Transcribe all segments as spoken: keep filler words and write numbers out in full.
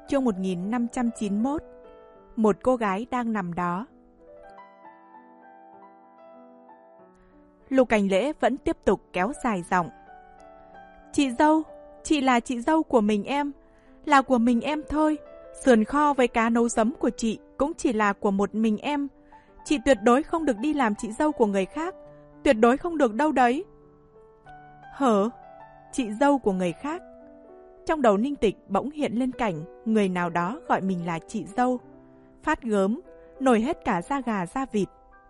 Chương một nghìn năm trăm chín mươi mốt. Một cô gái đang nằm đó. Lục Cảnh Lễ vẫn tiếp tục kéo dài giọng. Chị dâu, chị là chị dâu của mình em, là của mình em thôi. Sườn kho với cá nấu giấm của chị cũng chỉ là của một mình em. Chị tuyệt đối không được đi làm chị dâu của người khác, tuyệt đối không được đâu đấy. Hở? Chị dâu của người khác? Trong đầu Ninh Tịch bỗng hiện lên cảnh người nào đó gọi mình là chị dâu. Phát gớm, nổi hết cả da gà da vịt.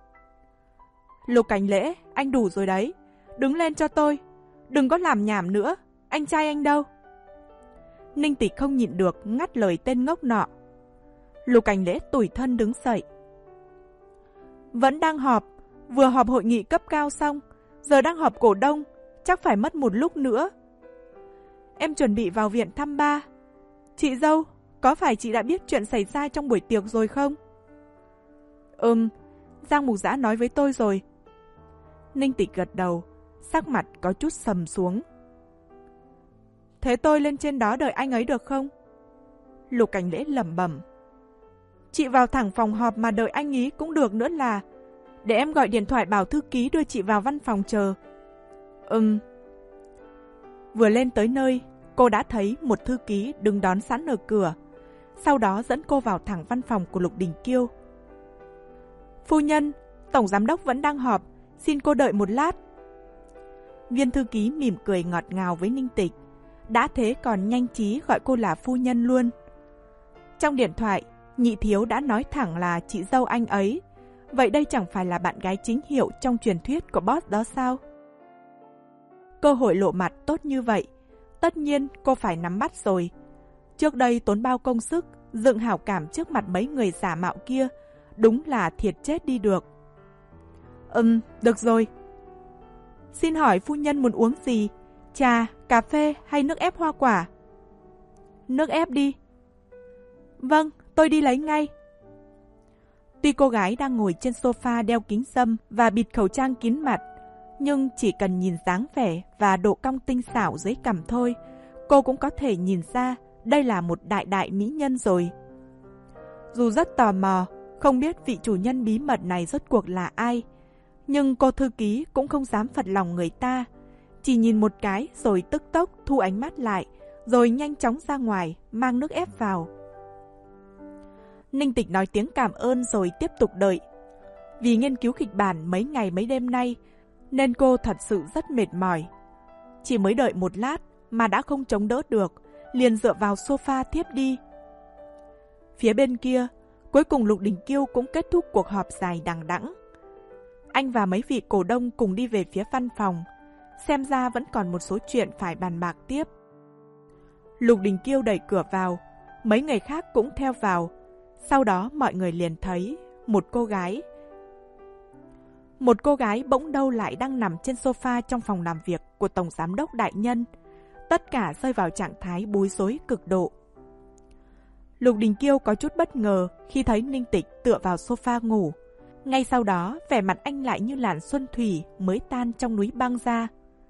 Lục Cảnh Lễ, anh đủ rồi đấy. Đứng lên cho tôi. Đừng có làm nhảm nữa. Anh trai anh đâu? Ninh Tịch không nhịn được ngắt lời tên ngốc nọ. Lục Cảnh Lễ tủi thân đứng dậy. Vẫn đang họp. Vừa họp hội nghị cấp cao xong. Giờ đang họp cổ đông. Chắc phải mất một lúc nữa. Em chuẩn bị vào viện thăm ba. Chị dâu, có phải chị đã biết chuyện xảy ra trong buổi tiệc rồi không? Ừm, Giang Mục Giã nói với tôi rồi. Ninh Tịch gật đầu, sắc mặt có chút sầm xuống. Thế tôi lên trên đó đợi anh ấy được không? Lục Cảnh Lễ lẩm bẩm. Chị vào thẳng phòng họp mà đợi anh ý cũng được nữa là. Để em gọi điện thoại bảo thư ký đưa chị vào văn phòng chờ. Ừm. Vừa lên tới nơi, cô đã thấy một thư ký đứng đón sẵn ở cửa. Sau đó dẫn cô vào thẳng văn phòng của Lục Đình Kiêu. Phu nhân, tổng giám đốc vẫn đang họp, xin cô đợi một lát. Viên thư ký mỉm cười ngọt ngào với Ninh Tịch, đã thế còn nhanh trí gọi cô là phu nhân luôn. Trong điện thoại, nhị thiếu đã nói thẳng là chị dâu anh ấy. Vậy đây chẳng phải là bạn gái chính hiệu trong truyền thuyết của boss đó sao? Cơ hội lộ mặt tốt như vậy, tất nhiên cô phải nắm bắt rồi. Trước đây tốn bao công sức, dựng hảo cảm trước mặt mấy người giả mạo kia, đúng là thiệt chết đi được. Ừm, được rồi. Xin hỏi phu nhân muốn uống gì? Trà, cà phê hay nước ép hoa quả? Nước ép đi. Vâng, tôi đi lấy ngay. Tuy cô gái đang ngồi trên sofa đeo kính râm và bịt khẩu trang kín mặt, nhưng chỉ cần nhìn dáng vẻ và độ cong tinh xảo dưới cằm thôi, cô cũng có thể nhìn ra đây là một đại đại mỹ nhân rồi. Dù rất tò mò, không biết vị chủ nhân bí mật này rốt cuộc là ai, nhưng cô thư ký cũng không dám phật lòng người ta, chỉ nhìn một cái rồi tức tốc thu ánh mắt lại, rồi nhanh chóng ra ngoài mang nước ép vào. Ninh Tịch nói tiếng cảm ơn rồi tiếp tục đợi. Vì nghiên cứu kịch bản mấy ngày mấy đêm nay, nên cô thật sự rất mệt mỏi. Chỉ mới đợi một lát mà đã không chống đỡ được, liền dựa vào sofa thiếp đi. Phía bên kia, cuối cùng Lục Đình Kiêu cũng kết thúc cuộc họp dài đằng đẵng. Anh và mấy vị cổ đông cùng đi về phía văn phòng, xem ra vẫn còn một số chuyện phải bàn bạc tiếp. Lục Đình Kiêu đẩy cửa vào, mấy người khác cũng theo vào. Sau đó mọi người liền thấy một cô gái. Một cô gái bỗng đâu lại đang nằm trên sofa trong phòng làm việc của Tổng Giám đốc Đại Nhân. Tất cả rơi vào trạng thái bối rối cực độ. Lục Đình Kiêu có chút bất ngờ khi thấy Ninh Tịch tựa vào sofa ngủ. Ngay sau đó, vẻ mặt anh lại như làn xuân thủy mới tan trong núi băng ra.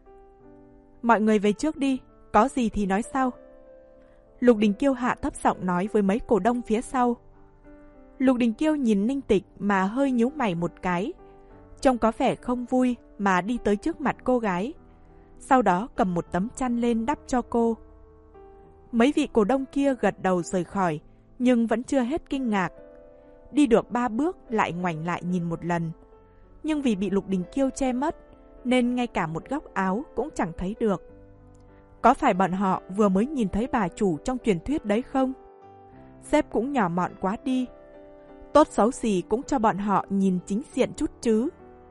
Mọi người về trước đi, có gì thì nói sau. Lục Đình Kiêu hạ thấp giọng nói với mấy cổ đông phía sau. Lục Đình Kiêu nhìn Ninh Tịch mà hơi nhíu mày một cái, trông có vẻ không vui mà đi tới trước mặt cô gái. Sau đó cầm một tấm chăn lên đắp cho cô. Mấy vị cổ đông kia gật đầu rời khỏi, nhưng vẫn chưa hết kinh ngạc. Đi được ba bước lại ngoảnh lại nhìn một lần. Nhưng vì bị Lục Đình Kiêu che mất, nên ngay cả một góc áo cũng chẳng thấy được. Có phải bọn họ vừa mới nhìn thấy bà chủ trong truyền thuyết đấy không? Sếp cũng nhỏ mọn quá đi. Tốt xấu gì cũng cho bọn họ nhìn chính diện chút chứ.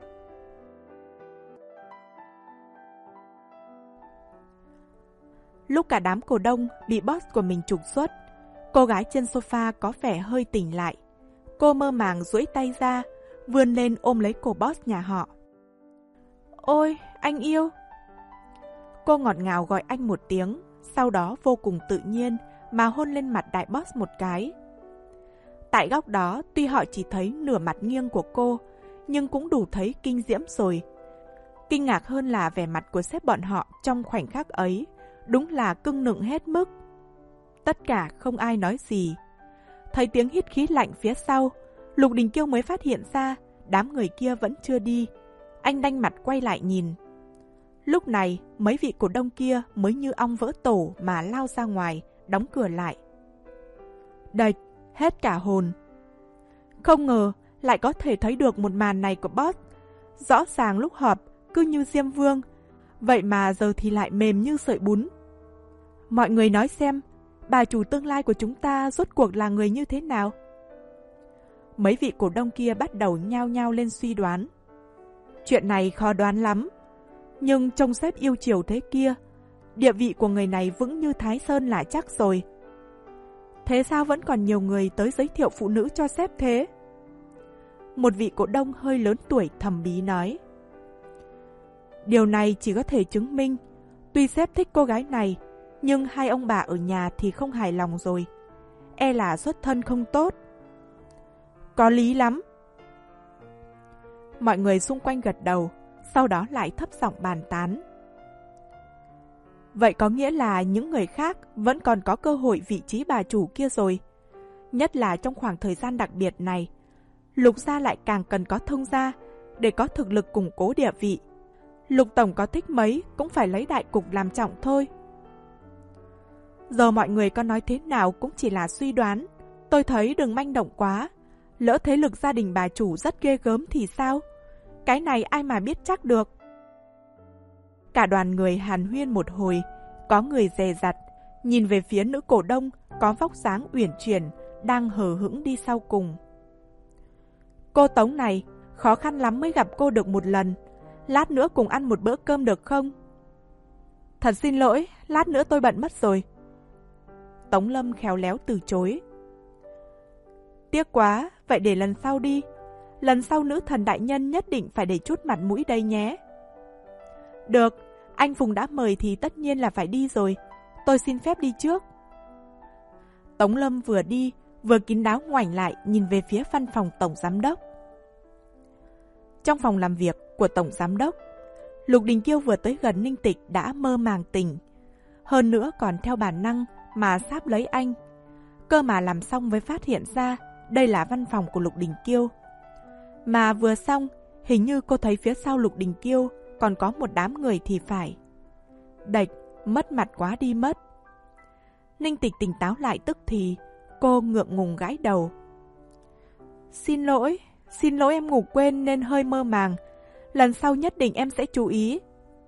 Lúc cả đám cổ đông bị boss của mình trục xuất, cô gái trên sofa có vẻ hơi tỉnh lại. Cô mơ màng duỗi tay ra, vươn lên ôm lấy cổ boss nhà họ. Ôi, anh yêu! Cô ngọt ngào gọi anh một tiếng, sau đó vô cùng tự nhiên mà hôn lên mặt đại boss một cái. Tại góc đó, tuy họ chỉ thấy nửa mặt nghiêng của cô, nhưng cũng đủ thấy kinh diễm rồi. Kinh ngạc hơn là vẻ mặt của sếp bọn họ trong khoảnh khắc ấy, đúng là cưng nựng hết mức. Tất cả không ai nói gì. Thấy tiếng hít khí lạnh phía sau, Lục Đình Kiêu mới phát hiện ra đám người kia vẫn chưa đi. Anh đanh mặt quay lại nhìn. Lúc này, mấy vị cổ đông kia mới như ong vỡ tổ mà lao ra ngoài, đóng cửa lại. Đệt, hết cả hồn. Không ngờ lại có thể thấy được một màn này của boss. Rõ ràng lúc họp cứ như Diêm Vương, vậy mà giờ thì lại mềm như sợi bún. Mọi người nói xem, bà chủ tương lai của chúng ta rốt cuộc là người như thế nào? Mấy vị cổ đông kia bắt đầu nhao nhao lên suy đoán. Chuyện này khó đoán lắm, nhưng trông sếp yêu chiều thế kia, địa vị của người này vững như Thái Sơn là chắc rồi. Thế sao vẫn còn nhiều người tới giới thiệu phụ nữ cho sếp thế? Một vị cổ đông hơi lớn tuổi thầm bí nói. Điều này chỉ có thể chứng minh, tuy sếp thích cô gái này, nhưng hai ông bà ở nhà thì không hài lòng rồi. E là xuất thân không tốt. Có lý lắm. Mọi người xung quanh gật đầu, sau đó lại thấp giọng bàn tán. Vậy có nghĩa là những người khác vẫn còn có cơ hội vị trí bà chủ kia rồi. Nhất là trong khoảng thời gian đặc biệt này, Lục gia lại càng cần có thông gia để có thực lực củng cố địa vị. Lục tổng có thích mấy cũng phải lấy đại cục làm trọng thôi. Giờ mọi người có nói thế nào cũng chỉ là suy đoán. Tôi thấy đừng manh động quá. Lỡ thế lực gia đình bà chủ rất ghê gớm thì sao? Cái này ai mà biết chắc được. Cả đoàn người hàn huyên một hồi, có người dè dặt, nhìn về phía nữ cổ đông có vóc dáng uyển chuyển, đang hờ hững đi sau cùng. Cô Tống này, khó khăn lắm mới gặp cô được một lần. Lát nữa cùng ăn một bữa cơm được không? Thật xin lỗi, lát nữa tôi bận mất rồi. Tống Lâm khéo léo từ chối. Tiếc quá, vậy để lần sau đi. Lần sau nữ thần đại nhân nhất định phải để chút mặt mũi đây nhé. Được, anh Phùng đã mời thì tất nhiên là phải đi rồi. Tôi xin phép đi trước. Tống Lâm vừa đi, vừa kín đáo ngoảnh lại nhìn về phía văn phòng tổng giám đốc. Trong phòng làm việc của tổng giám đốc, Lục Đình Kiêu vừa tới gần Ninh Tịch đã mơ màng tỉnh. Hơn nữa còn theo bản năng mà sáp lấy anh. Cơ mà làm xong mới phát hiện ra đây là văn phòng của Lục Đình Kiêu. Mà vừa xong, hình như cô thấy phía sau Lục Đình Kiêu còn có một đám người thì phải. Đệch, mất mặt quá đi mất. Ninh Tịch tỉnh táo lại tức thì, cô ngượng ngùng gãi đầu. Xin lỗi, xin lỗi em ngủ quên nên hơi mơ màng. Lần sau nhất định em sẽ chú ý.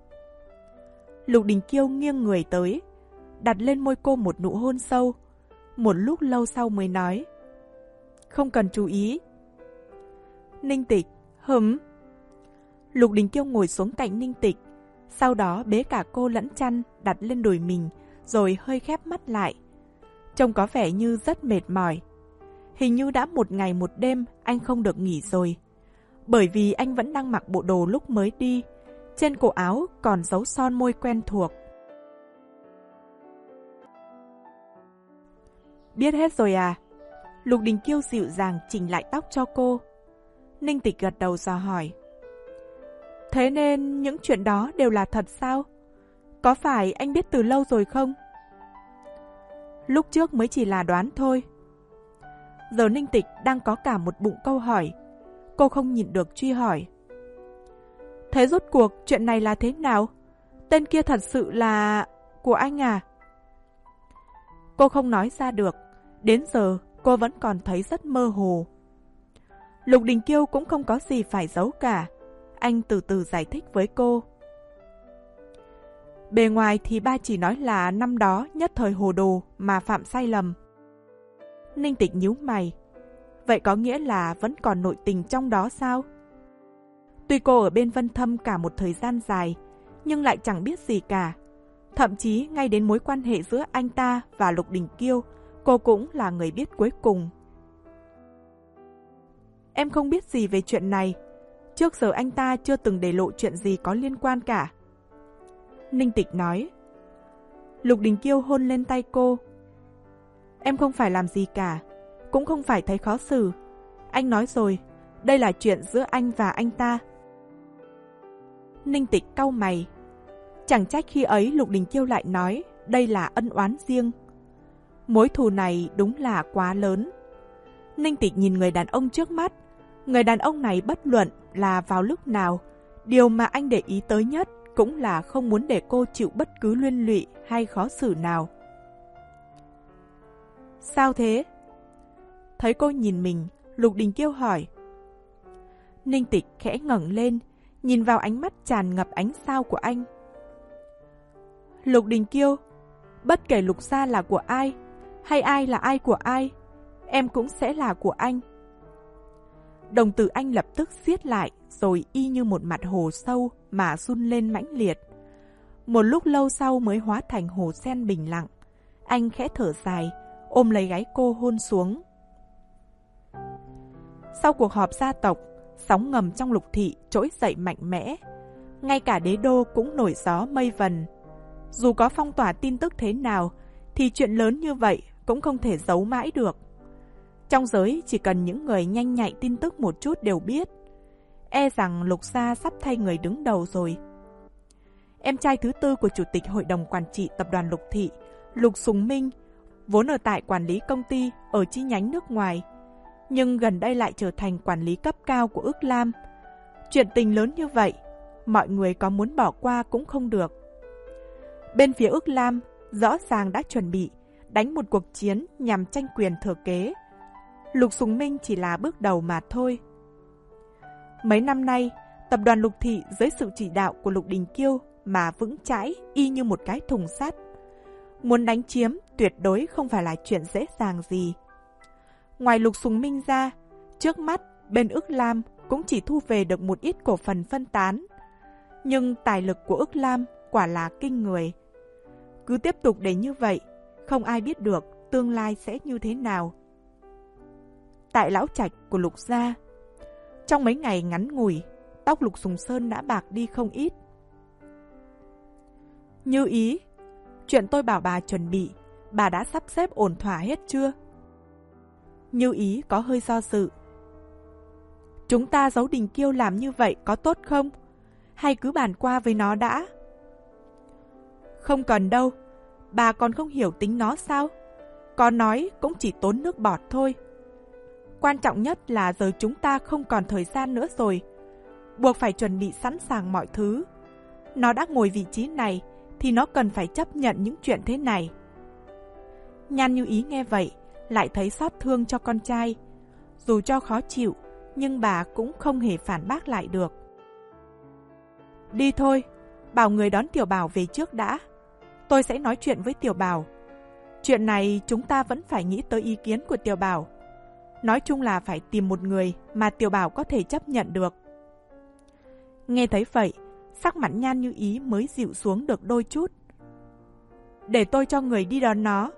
Lục Đình Kiêu nghiêng người tới, đặt lên môi cô một nụ hôn sâu. Một lúc lâu sau mới nói. Không cần chú ý. Ninh Tịch, hửm. Lục Đình Kiêu ngồi xuống cạnh Ninh Tịch, sau đó bế cả cô lẫn chăn đặt lên đùi mình, rồi hơi khép mắt lại. Trông có vẻ như rất mệt mỏi. Hình như đã một ngày một đêm anh không được nghỉ rồi. Bởi vì anh vẫn đang mặc bộ đồ lúc mới đi, trên cổ áo còn dấu son môi quen thuộc. Biết hết rồi à? Lục Đình Kiêu dịu dàng chỉnh lại tóc cho cô. Ninh Tịch gật đầu dò hỏi. Thế nên những chuyện đó đều là thật sao? Có phải anh biết từ lâu rồi không? Lúc trước mới chỉ là đoán thôi. Giờ Ninh Tịch đang có cả một bụng câu hỏi. Cô không nhịn được truy hỏi. Thế rốt cuộc chuyện này là thế nào? Tên kia thật sự là của anh à? Cô không nói ra được. Đến giờ cô vẫn còn thấy rất mơ hồ. Lục Đình Kiêu cũng không có gì phải giấu cả. Anh từ từ giải thích với cô. Bề ngoài thì ba chỉ nói là năm đó nhất thời hồ đồ mà phạm sai lầm. Ninh Tịch nhíu mày. Vậy có nghĩa là vẫn còn nội tình trong đó sao? Tuy cô ở bên Vân Thâm cả một thời gian dài, nhưng lại chẳng biết gì cả. Thậm chí ngay đến mối quan hệ giữa anh ta và Lục Đình Kiêu, cô cũng là người biết cuối cùng. Em không biết gì về chuyện này. Trước giờ anh ta chưa từng để lộ chuyện gì có liên quan cả. Ninh Tịch nói. Lục Đình Kiêu hôn lên tay cô. Em không phải làm gì cả, cũng không phải thấy khó xử. Anh nói rồi, đây là chuyện giữa anh và anh ta. Ninh Tịch cau mày. Chẳng trách khi ấy Lục Đình Kiêu lại nói đây là ân oán riêng. Mối thù này đúng là quá lớn. Ninh Tịch nhìn người đàn ông trước mắt. Người đàn ông này bất luận là vào lúc nào, điều mà anh để ý tới nhất cũng là không muốn để cô chịu bất cứ liên lụy hay khó xử nào. Sao thế? Thấy cô nhìn mình, Lục Đình Kiêu hỏi. Ninh Tịch khẽ ngẩng lên, nhìn vào ánh mắt tràn ngập ánh sao của anh. Lục Đình Kiêu, bất kể Lục gia là của ai, hay ai là ai của ai, em cũng sẽ là của anh. Đồng tử anh lập tức siết lại, rồi y như một mặt hồ sâu mà run lên mãnh liệt. Một lúc lâu sau mới hóa thành hồ sen bình lặng. Anh khẽ thở dài, ôm lấy gáy cô hôn xuống. Sau cuộc họp gia tộc, sóng ngầm trong Lục thị trỗi dậy mạnh mẽ. Ngay cả đế đô cũng nổi gió mây vần. Dù có phong tỏa tin tức thế nào, thì chuyện lớn như vậy cũng không thể giấu mãi được. Trong giới chỉ cần những người nhanh nhạy tin tức một chút đều biết. E rằng Lục gia sắp thay người đứng đầu rồi. Em trai thứ tư của Chủ tịch Hội đồng Quản trị Tập đoàn Lục thị, Lục Sùng Minh, vốn ở tại quản lý công ty ở chi nhánh nước ngoài, nhưng gần đây lại trở thành quản lý cấp cao của Ước Lam. Chuyện tình lớn như vậy, mọi người có muốn bỏ qua cũng không được. Bên phía Ước Lam rõ ràng đã chuẩn bị đánh một cuộc chiến nhằm tranh quyền thừa kế. Lục Sùng Minh chỉ là bước đầu mà thôi. Mấy năm nay, tập đoàn Lục thị dưới sự chỉ đạo của Lục Đình Kiêu mà vững chãi y như một cái thùng sắt. Muốn đánh chiếm tuyệt đối không phải là chuyện dễ dàng gì. Ngoài Lục Sùng Minh ra, trước mắt bên Ước Lam cũng chỉ thu về được một ít cổ phần phân tán. Nhưng tài lực của Ước Lam quả là kinh người. Cứ tiếp tục để như vậy, không ai biết được tương lai sẽ như thế nào. Tại lão trạch của Lục gia, trong mấy ngày ngắn ngủi, tóc Lục Sùng Sơn đã bạc đi không ít. Như ý, chuyện tôi bảo bà chuẩn bị, bà đã sắp xếp ổn thỏa hết chưa? Như ý có hơi do dự. Chúng ta giấu Đình Kiêu làm như vậy có tốt không? Hay cứ bàn qua với nó đã? Không cần đâu, bà còn không hiểu tính nó sao? Có nói cũng chỉ tốn nước bọt thôi. Quan trọng nhất là giờ chúng ta không còn thời gian nữa rồi. Buộc phải chuẩn bị sẵn sàng mọi thứ. Nó đã ngồi vị trí này thì nó cần phải chấp nhận những chuyện thế này. Nhan Như Ý nghe vậy, lại thấy xót thương cho con trai. Dù cho khó chịu, nhưng bà cũng không hề phản bác lại được. Đi thôi, bảo người đón Tiểu Bảo về trước đã. Tôi sẽ nói chuyện với Tiểu Bảo. Chuyện này chúng ta vẫn phải nghĩ tới ý kiến của Tiểu Bảo. Nói chung là phải tìm một người mà Tiểu Bảo có thể chấp nhận được. Nghe thấy vậy, sắc mặt Nhan Như Ý mới dịu xuống được đôi chút. Để tôi cho người đi đón nó.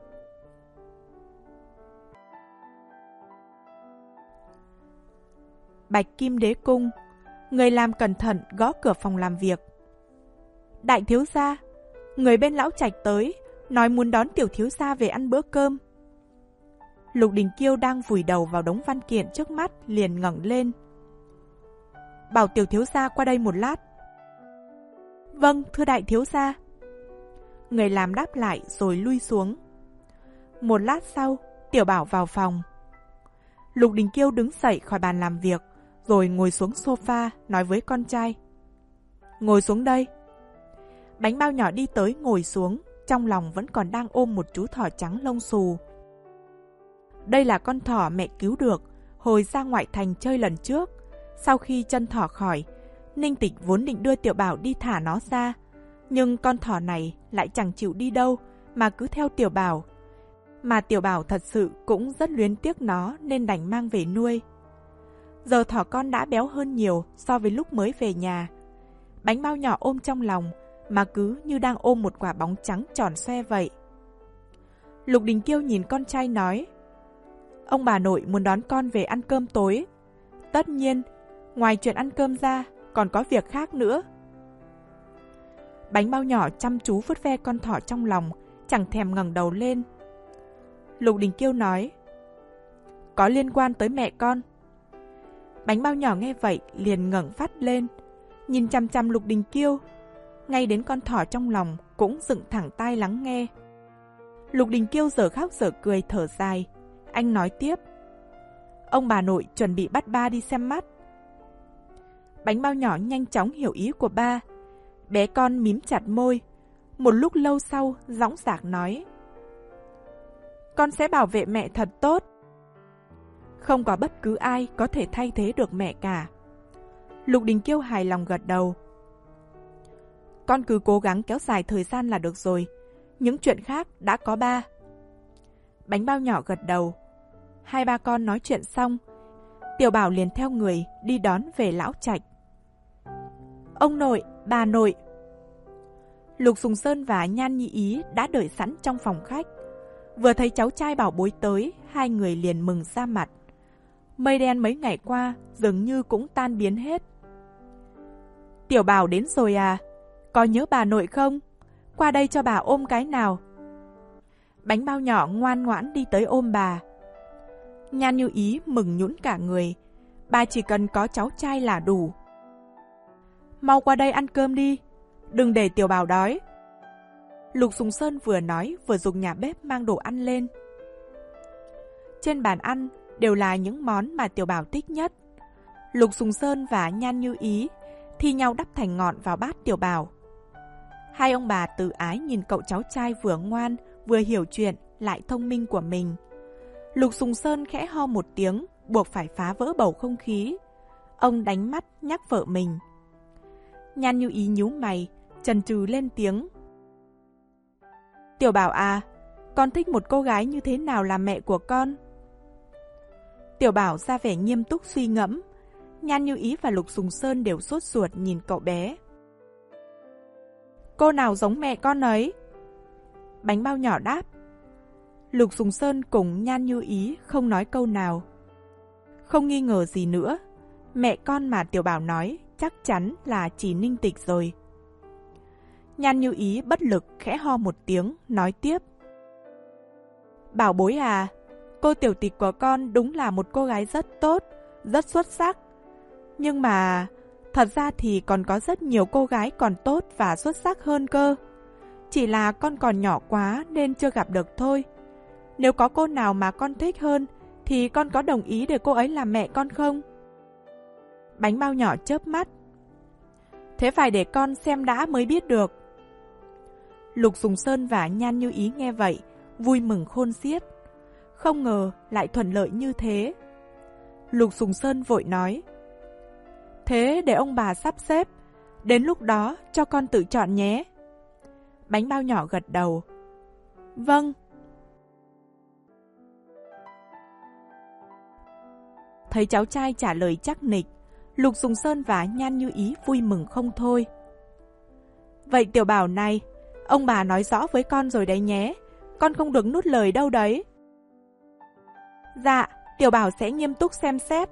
Bạch Kim Đế Cung, người làm cẩn thận gõ cửa phòng làm việc. Đại thiếu gia, người bên lão trạch tới, nói muốn đón tiểu thiếu gia về ăn bữa cơm. Lục Đình Kiêu đang vùi đầu vào đống văn kiện trước mắt, liền ngẩng lên. Bảo tiểu thiếu gia qua đây một lát. Vâng, thưa đại thiếu gia. Người làm đáp lại rồi lui xuống. Một lát sau, Tiểu Bảo vào phòng. Lục Đình Kiêu đứng dậy khỏi bàn làm việc, rồi ngồi xuống sofa nói với con trai. Ngồi xuống đây. Bánh bao nhỏ đi tới ngồi xuống, trong lòng vẫn còn đang ôm một chú thỏ trắng lông xù. Đây là con thỏ mẹ cứu được hồi ra ngoại thành chơi lần trước. Sau khi chân thỏ khỏi, Ninh Tịch vốn định đưa Tiểu Bảo đi thả nó ra, nhưng con thỏ này lại chẳng chịu đi đâu mà cứ theo Tiểu Bảo. Mà Tiểu Bảo thật sự cũng rất luyến tiếc nó nên đành mang về nuôi. Giờ thỏ con đã béo hơn nhiều so với lúc mới về nhà. Bánh bao nhỏ ôm trong lòng mà cứ như đang ôm một quả bóng trắng tròn xoe vậy. Lục Đình Kiêu nhìn con trai nói, ông bà nội muốn đón con về ăn cơm tối. Tất nhiên, ngoài chuyện ăn cơm ra, còn có việc khác nữa. Bánh bao nhỏ chăm chú vuốt ve con thỏ trong lòng, chẳng thèm ngẩng đầu lên. Lục Đình Kiêu nói, có liên quan tới mẹ con. Bánh bao nhỏ nghe vậy liền ngẩng phát lên, nhìn chằm chằm Lục Đình Kiêu. Ngay đến con thỏ trong lòng cũng dựng thẳng tai lắng nghe. Lục Đình Kiêu giờ khóc giờ cười thở dài. Anh nói tiếp. Ông bà nội chuẩn bị bắt ba đi xem mắt. Bánh bao nhỏ nhanh chóng hiểu ý của ba. Bé con mím chặt môi. Một lúc lâu sau, dõng dạc nói. Con sẽ bảo vệ mẹ thật tốt. Không có bất cứ ai có thể thay thế được mẹ cả. Lục Đình Kiêu hài lòng gật đầu. Con cứ cố gắng kéo dài thời gian là được rồi. Những chuyện khác đã có ba. Bánh bao nhỏ gật đầu. Hai ba con nói chuyện xong, Tiểu Bảo liền theo người đi đón về lão trạch. Ông nội, bà nội. Lục Sùng Sơn và Nhan Như Ý đã đợi sẵn trong phòng khách. Vừa thấy cháu trai bảo bối tới, hai người liền mừng ra mặt. Mây đen mấy ngày qua dường như cũng tan biến hết. Tiểu Bảo đến rồi à? Có nhớ bà nội không? Qua đây cho bà ôm cái nào. Bánh bao nhỏ ngoan ngoãn đi tới ôm bà. Nhan Như Ý mừng nhũn cả người. Bà chỉ cần có cháu trai là đủ. Mau qua đây ăn cơm đi. Đừng để Tiểu Bảo đói. Lục Sùng Sơn vừa nói vừa dùng nhà bếp mang đồ ăn lên. Trên bàn ăn đều là những món mà Tiểu Bảo thích nhất. Lục Sùng Sơn và Nhan Như Ý thi nhau đắp thành ngọn vào bát Tiểu Bảo. Hai ông bà tự ái nhìn cậu cháu trai vừa ngoan, vừa hiểu chuyện, lại thông minh của mình. Lục Sùng Sơn khẽ ho một tiếng, buộc phải phá vỡ bầu không khí. Ông đánh mắt nhắc vợ mình. Nhan Như Ý nhíu mày, chần chừ lên tiếng. Tiểu Bảo à, con thích một cô gái như thế nào là mẹ của con? Tiểu Bảo ra vẻ nghiêm túc suy ngẫm. Nhan Như Ý và Lục Sùng Sơn đều sốt ruột nhìn cậu bé. Cô nào giống mẹ con ấy? Bánh bao nhỏ đáp. Lục Sùng Sơn cùng Nhan Như Ý không nói câu nào. Không nghi ngờ gì nữa, mẹ con mà Tiểu Bảo nói chắc chắn là chỉ Ninh Tịch rồi. Nhan Như Ý bất lực khẽ ho một tiếng, nói tiếp. Bảo bối à, cô tiểu tịch của con đúng là một cô gái rất tốt, rất xuất sắc. Nhưng mà, thật ra thì còn có rất nhiều cô gái còn tốt và xuất sắc hơn cơ. Chỉ là con còn nhỏ quá nên chưa gặp được thôi. Nếu có cô nào mà con thích hơn, thì con có đồng ý để cô ấy làm mẹ con không? Bánh bao nhỏ chớp mắt. Thế phải để con xem đã mới biết được. Lục Sùng Sơn và Nhan Như Ý nghe vậy, vui mừng khôn xiết. Không ngờ lại thuận lợi như thế. Lục Sùng Sơn vội nói. Thế để ông bà sắp xếp, đến lúc đó cho con tự chọn nhé. Bánh bao nhỏ gật đầu. Vâng. Thấy cháu trai trả lời chắc nịch, Lục Sùng Sơn và Nhan Như Ý vui mừng không thôi. Vậy Tiểu Bảo này, ông bà nói rõ với con rồi đấy nhé, con không được nuốt lời đâu đấy. Dạ, Tiểu Bảo sẽ nghiêm túc xem xét.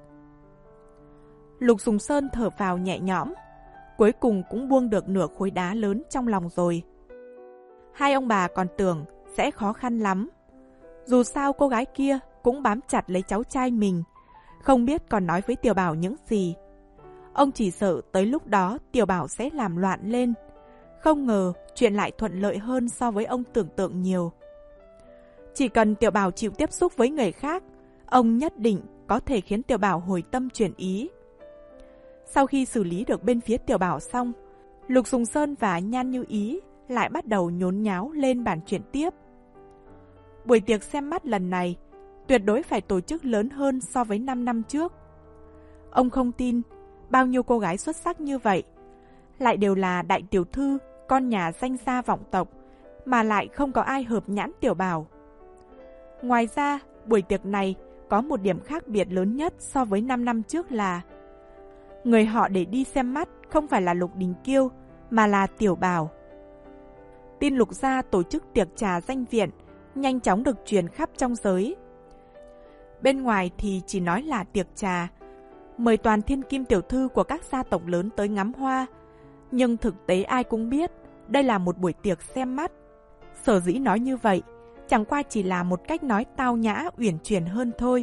Lục Sùng Sơn thở phào nhẹ nhõm, cuối cùng cũng buông được nửa khối đá lớn trong lòng rồi. Hai ông bà còn tưởng sẽ khó khăn lắm. Dù sao cô gái kia cũng bám chặt lấy cháu trai mình, không biết còn nói với Tiểu Bảo những gì. Ông chỉ sợ tới lúc đó Tiểu Bảo sẽ làm loạn lên. Không ngờ chuyện lại thuận lợi hơn so với ông tưởng tượng nhiều. Chỉ cần Tiểu Bảo chịu tiếp xúc với người khác, ông nhất định có thể khiến Tiểu Bảo hồi tâm chuyển ý. Sau khi xử lý được bên phía Tiểu Bảo xong, Lục Sùng Sơn và Nhan Như Ý lại bắt đầu nhốn nháo lên bàn chuyện tiếp. Buổi tiệc xem mắt lần này tuyệt đối phải tổ chức lớn hơn so với năm năm trước. Ông không tin bao nhiêu cô gái xuất sắc như vậy, lại đều là đại tiểu thư, con nhà danh gia vọng tộc, mà lại không có ai hợp nhãn Tiểu Bảo. Ngoài ra, buổi tiệc này có một điểm khác biệt lớn nhất so với năm năm trước là người họ để đi xem mắt không phải là Lục Đình Kiêu, mà là Tiểu Bảo. Tin Lục gia tổ chức tiệc trà danh viện nhanh chóng được truyền khắp trong giới. Bên ngoài thì chỉ nói là tiệc trà, mời toàn thiên kim tiểu thư của các gia tộc lớn tới ngắm hoa, nhưng thực tế ai cũng biết đây là một buổi tiệc xem mắt. Sở dĩ nói như vậy chẳng qua chỉ là một cách nói tao nhã uyển chuyển hơn thôi.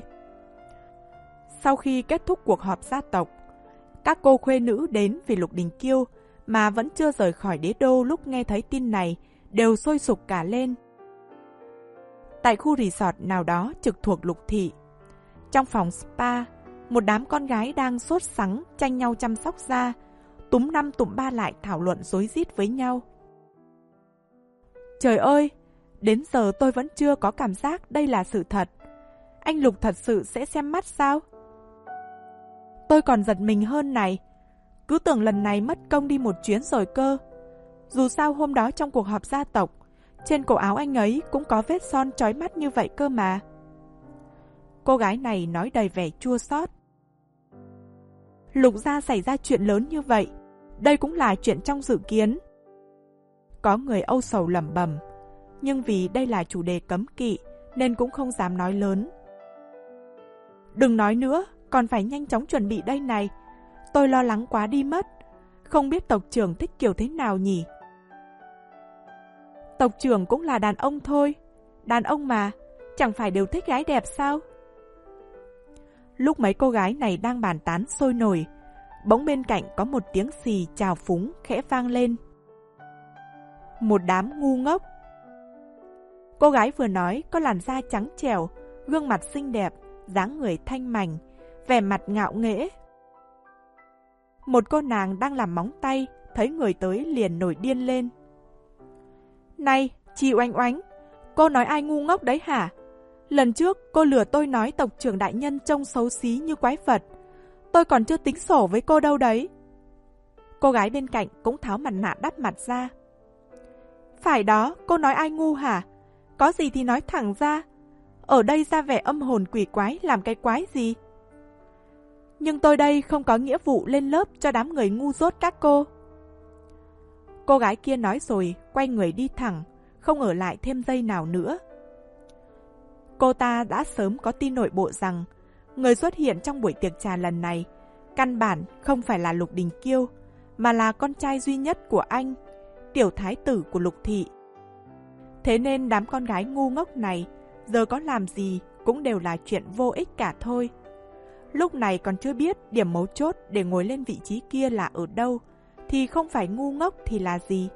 Sau khi kết thúc cuộc họp gia tộc, các cô khuê nữ đến vì Lục Đình Kiêu mà vẫn chưa rời khỏi đế đô lúc nghe thấy tin này đều sôi sục cả lên. tại khu resort nào đó trực thuộc Lục Thị. Trong phòng spa, một đám con gái đang sốt sắng tranh nhau chăm sóc da, túm năm tụm ba lại thảo luận rối rít với nhau. Trời ơi, đến giờ tôi vẫn chưa có cảm giác đây là sự thật. Anh Lục thật sự sẽ xem mắt sao? Tôi còn giật mình hơn này. Cứ tưởng lần này mất công đi một chuyến rồi cơ. Dù sao hôm đó trong cuộc họp gia tộc, trên cổ áo anh ấy cũng có vết son chói mắt như vậy cơ mà. Cô gái này nói đầy vẻ chua xót. Lục gia xảy ra chuyện lớn như vậy, đây cũng là chuyện trong dự kiến. Có người âu sầu lẩm bẩm, nhưng vì đây là chủ đề cấm kỵ nên cũng không dám nói lớn. Đừng nói nữa, còn phải nhanh chóng chuẩn bị đây này. Tôi lo lắng quá đi mất. Không biết tộc trưởng thích kiểu thế nào nhỉ? Tộc trưởng cũng là đàn ông thôi. Đàn ông mà, chẳng phải đều thích gái đẹp sao? Lúc mấy cô gái này đang bàn tán sôi nổi, bỗng bên cạnh có một tiếng xì chào phúng khẽ vang lên. Một đám ngu ngốc. Cô gái vừa nói có làn da trắng trẻo, gương mặt xinh đẹp, dáng người thanh mảnh, vẻ mặt ngạo nghễ. Một cô nàng đang làm móng tay, thấy người tới liền nổi điên lên. Này, chị Oanh Oánh, cô nói ai ngu ngốc đấy hả? Lần trước cô lừa tôi nói tộc trưởng đại nhân trông xấu xí như quái vật. Tôi còn chưa tính sổ với cô đâu đấy. Cô gái bên cạnh cũng tháo mặt nạ đắp mặt ra. Phải đó, cô nói ai ngu hả? Có gì thì nói thẳng ra. Ở đây ra vẻ âm hồn quỷ quái làm cái quái gì? Nhưng tôi đây không có nghĩa vụ lên lớp cho đám người ngu dốt các cô. Cô gái kia nói rồi, quay người đi thẳng, không ở lại thêm giây nào nữa. Cô ta đã sớm có tin nội bộ rằng người xuất hiện trong buổi tiệc trà lần này căn bản không phải là Lục Đình Kiêu, mà là con trai duy nhất của anh, tiểu thái tử của Lục Thị. Thế nên đám con gái ngu ngốc này giờ có làm gì cũng đều là chuyện vô ích cả thôi. Lúc này còn chưa biết điểm mấu chốt để ngồi lên vị trí kia là ở đâu, thì không phải ngu ngốc thì là gì.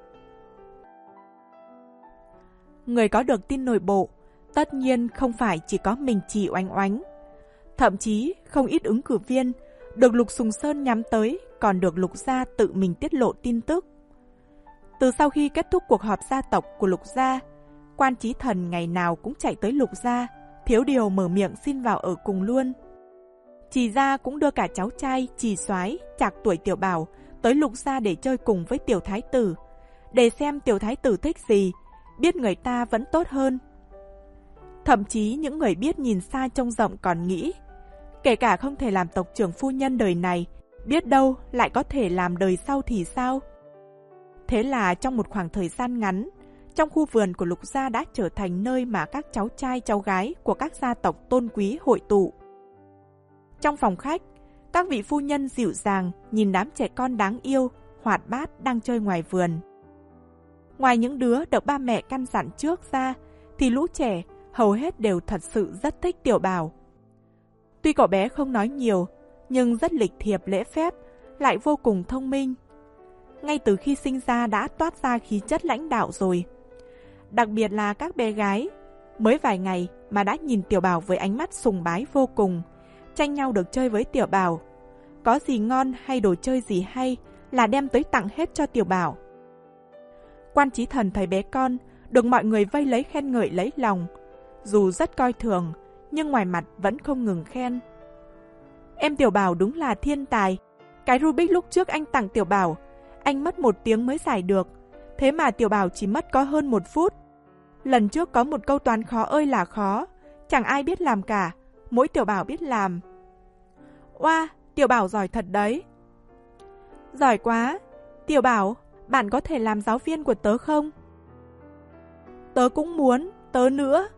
Người có được tin nội bộ tất nhiên không phải chỉ có mình chị Oanh Oánh. Thậm chí không ít ứng cử viên được Lục Sùng Sơn nhắm tới còn được Lục gia tự mình tiết lộ tin tức. Từ sau khi kết thúc cuộc họp gia tộc của Lục gia, Quan Chí Thần ngày nào cũng chạy tới Lục gia, thiếu điều mở miệng xin vào ở cùng luôn. Trì gia cũng đưa cả cháu trai Trì Soái trạc tuổi Tiểu Bảo tới Lục gia để chơi cùng với tiểu thái tử, để xem tiểu thái tử thích gì, biết người ta vẫn tốt hơn. Thậm chí những người biết nhìn xa trông rộng còn nghĩ, kể cả không thể làm tộc trưởng phu nhân đời này, biết đâu lại có thể làm đời sau thì sao? Thế là trong một khoảng thời gian ngắn, trong khu vườn của Lục gia đã trở thành nơi mà các cháu trai cháu gái của các gia tộc tôn quý hội tụ. Trong phòng khách, các vị phu nhân dịu dàng nhìn đám trẻ con đáng yêu, hoạt bát đang chơi ngoài vườn. Ngoài những đứa được ba mẹ căn dặn trước ra, thì lũ trẻ hầu hết đều thật sự rất thích Tiểu Bảo. Tuy cậu bé không nói nhiều, nhưng rất lịch thiệp lễ phép, lại vô cùng thông minh. Ngay từ khi sinh ra đã toát ra khí chất lãnh đạo rồi. Đặc biệt là các bé gái, mới vài ngày mà đã nhìn Tiểu Bảo với ánh mắt sùng bái vô cùng, tranh nhau được chơi với Tiểu Bảo. Có gì ngon hay đồ chơi gì hay là đem tới tặng hết cho Tiểu Bảo. Quan Chí Thần thấy bé con được mọi người vây lấy khen ngợi lấy lòng, dù rất coi thường, nhưng ngoài mặt vẫn không ngừng khen. Em Tiểu Bảo đúng là thiên tài. Cái Rubik lúc trước anh tặng Tiểu Bảo, anh mất một tiếng mới giải được, thế mà Tiểu Bảo chỉ mất có hơn một phút. Lần trước có một câu toán khó ơi là khó, chẳng ai biết làm cả, mỗi Tiểu Bảo biết làm. Oa, Tiểu Bảo giỏi thật đấy. Giỏi quá. Tiểu Bảo, bạn có thể làm giáo viên của tớ không? Tớ cũng muốn, tớ nữa.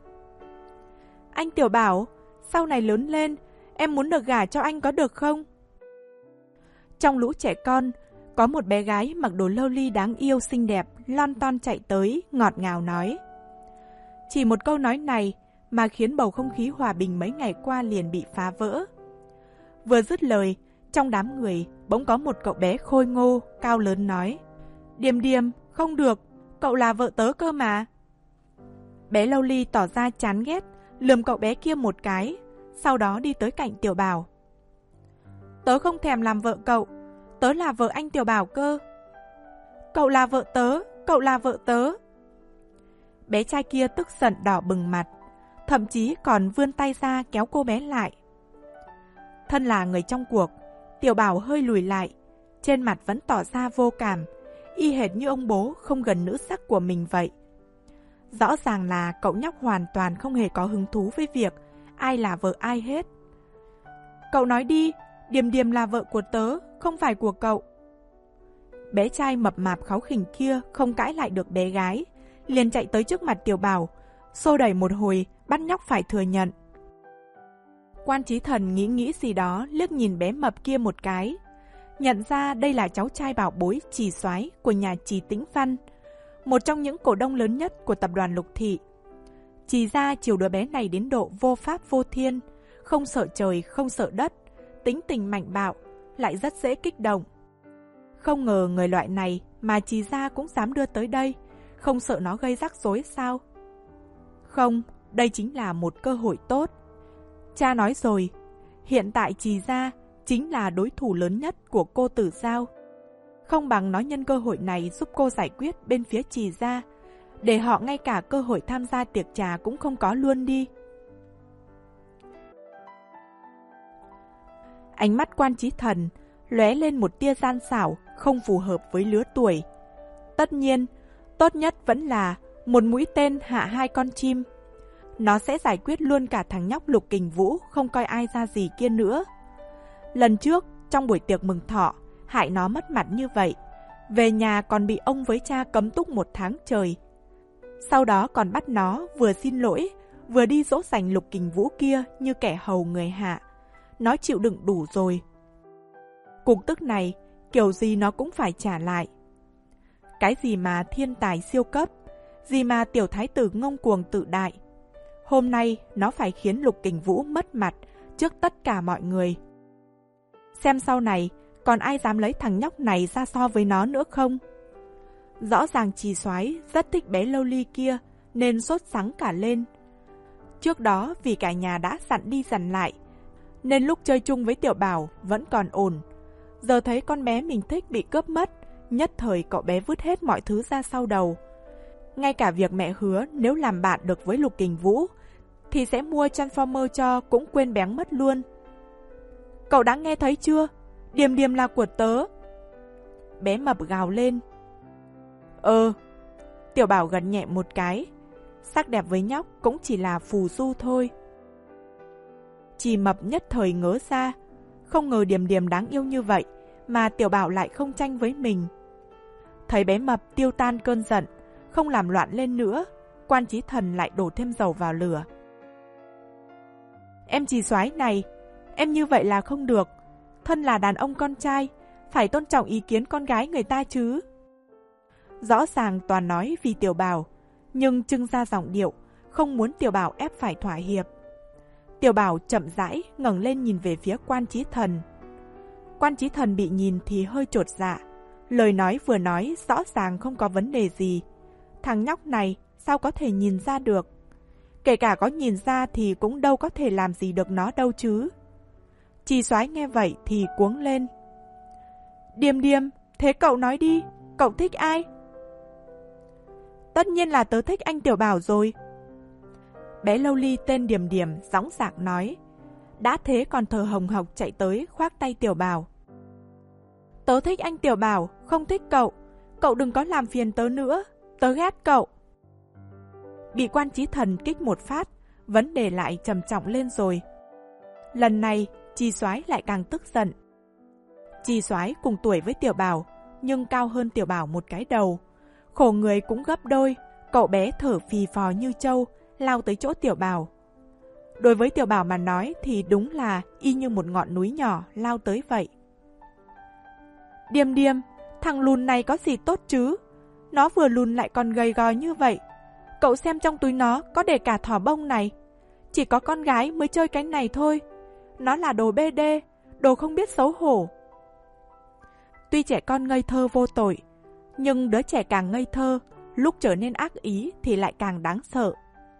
Anh Tiểu Bảo, sau này lớn lên, em muốn được gả cho anh có được không? Trong lũ trẻ con, có một bé gái mặc đồ lơ ly đáng yêu xinh đẹp, lon ton chạy tới, ngọt ngào nói. Chỉ một câu nói này mà khiến bầu không khí hòa bình mấy ngày qua liền bị phá vỡ. Vừa dứt lời, trong đám người bỗng có một cậu bé khôi ngô, cao lớn nói. Điềm Điềm, không được, cậu là vợ tớ cơ mà. Bé Lâu Ly tỏ ra chán ghét, lườm cậu bé kia một cái, sau đó đi tới cạnh Tiểu Bảo. Tớ không thèm làm vợ cậu, tớ là vợ anh Tiểu Bảo cơ. Cậu là vợ tớ, cậu là vợ tớ. Bé trai kia tức giận đỏ bừng mặt, thậm chí còn vươn tay ra kéo cô bé lại. Thân là người trong cuộc, Tiểu Bảo hơi lùi lại, trên mặt vẫn tỏ ra vô cảm, y hệt như ông bố không gần nữ sắc của mình vậy. Rõ ràng là cậu nhóc hoàn toàn không hề có hứng thú với việc ai là vợ ai hết. Cậu nói đi, Điềm Điềm là vợ của tớ, không phải của cậu. Bé trai mập mạp kháu khỉnh kia không cãi lại được bé gái, liền chạy tới trước mặt Tiểu Bảo, xô đẩy một hồi, bắt nhóc phải thừa nhận. Quan Chí Thần nghĩ nghĩ gì đó, liếc nhìn bé mập kia một cái, nhận ra đây là cháu trai bảo bối Trì Soái của nhà Trì Tĩnh Văn, một trong những cổ đông lớn nhất của tập đoàn Lục Thị. Trì gia chiều đứa bé này đến độ vô pháp vô thiên, không sợ trời, không sợ đất, tính tình mạnh bạo, lại rất dễ kích động. Không ngờ người loại này mà Trì gia cũng dám đưa tới đây, không sợ nó gây rắc rối sao? Không, đây chính là một cơ hội tốt. Cha nói rồi, hiện tại Trì gia chính là đối thủ lớn nhất của cô Tử Giao. Không bằng nó nhân cơ hội này giúp cô giải quyết bên phía Trì gia, để họ ngay cả cơ hội tham gia tiệc trà cũng không có luôn đi. Ánh mắt Quan Chí Thần lóe lên một tia gian xảo, không phù hợp với lứa tuổi. Tất nhiên, tốt nhất vẫn là một mũi tên hạ hai con chim. Nó sẽ giải quyết luôn cả thằng nhóc Lục Kình Vũ không coi ai ra gì kia nữa. Lần trước, trong buổi tiệc mừng thọ, hại nó mất mặt như vậy. Về nhà còn bị ông với cha cấm túc một tháng trời. Sau đó còn bắt nó vừa xin lỗi, vừa đi dỗ dành Lục Kình Vũ kia như kẻ hầu người hạ. Nó chịu đựng đủ rồi. Cục tức này, kiểu gì nó cũng phải trả lại. Cái gì mà thiên tài siêu cấp, gì mà tiểu thái tử ngông cuồng tự đại. Hôm nay nó phải khiến Lục Kình Vũ mất mặt trước tất cả mọi người. Xem sau này còn ai dám lấy thằng nhóc này ra so với nó nữa không? Rõ ràng Trì Soái rất thích bé Lâu Ly kia nên sốt sắng cả lên. Trước đó vì cả nhà đã dặn đi dặn lại, nên lúc chơi chung với Tiểu Bảo vẫn còn ổn. Giờ thấy con bé mình thích bị cướp mất, nhất thời cậu bé vứt hết mọi thứ ra sau đầu. Ngay cả việc mẹ hứa nếu làm bạn được với Lục Kình Vũ thì sẽ mua Transformer cho cũng quên béng mất luôn. Cậu đã nghe thấy chưa? Điềm Điềm là của tớ. Bé mập gào lên. Ờ. Tiểu Bảo gật nhẹ một cái. Sắc đẹp với nhóc cũng chỉ là phù du thôi. Trì mập nhất thời ngớ ra, không ngờ Điềm Điềm đáng yêu như vậy mà Tiểu Bảo lại không tranh với mình. Thấy bé mập tiêu tan cơn giận, không làm loạn lên nữa, Quan Chí Thần lại đổ thêm dầu vào lửa. Em Trì Soái này, em như vậy là không được. Thân là đàn ông con trai, phải tôn trọng ý kiến con gái người ta chứ. Rõ ràng toàn nói vì Tiểu Bảo, nhưng trưng ra giọng điệu, không muốn Tiểu Bảo ép phải thỏa hiệp. Tiểu Bảo chậm rãi ngẩng lên nhìn về phía Quan Chí Thần. Quan Chí Thần bị nhìn thì hơi chột dạ. Lời nói vừa nói rõ ràng không có vấn đề gì. Thằng nhóc này sao có thể nhìn ra được? Kể cả có nhìn ra thì cũng đâu có thể làm gì được nó đâu chứ. Trì Soái nghe vậy thì cuống lên. Điềm Điềm, thế cậu nói đi, cậu thích ai? Tất nhiên là tớ thích anh Tiểu Bảo rồi. Bé Lâu Ly tên Điềm Điềm dõng dạc nói. Đã thế còn thở hồng hộc chạy tới khoác tay Tiểu Bảo. Tớ thích anh Tiểu Bảo, không thích cậu. Cậu đừng có làm phiền tớ nữa, tớ ghét cậu. Bị Quan Chí Thần kích một phát, vấn đề lại trầm trọng lên rồi. Lần này, Trì Soái lại càng tức giận. Trì Soái cùng tuổi với Tiểu Bảo, nhưng cao hơn Tiểu Bảo một cái đầu. Khổ người cũng gấp đôi, cậu bé thở phì phò như trâu, lao tới chỗ Tiểu Bảo. Đối với Tiểu Bảo mà nói thì đúng là y như một ngọn núi nhỏ lao tới vậy. Điềm Điềm, thằng lùn này có gì tốt chứ? Nó vừa lùn lại còn gầy gò như vậy. Cậu xem trong túi nó có để cả thỏ bông này. Chỉ có con gái mới chơi cái này thôi. Nó là đồ bê đê, đồ không biết xấu hổ. Tuy trẻ con ngây thơ vô tội, nhưng đứa trẻ càng ngây thơ, lúc trở nên ác ý thì lại càng đáng sợ.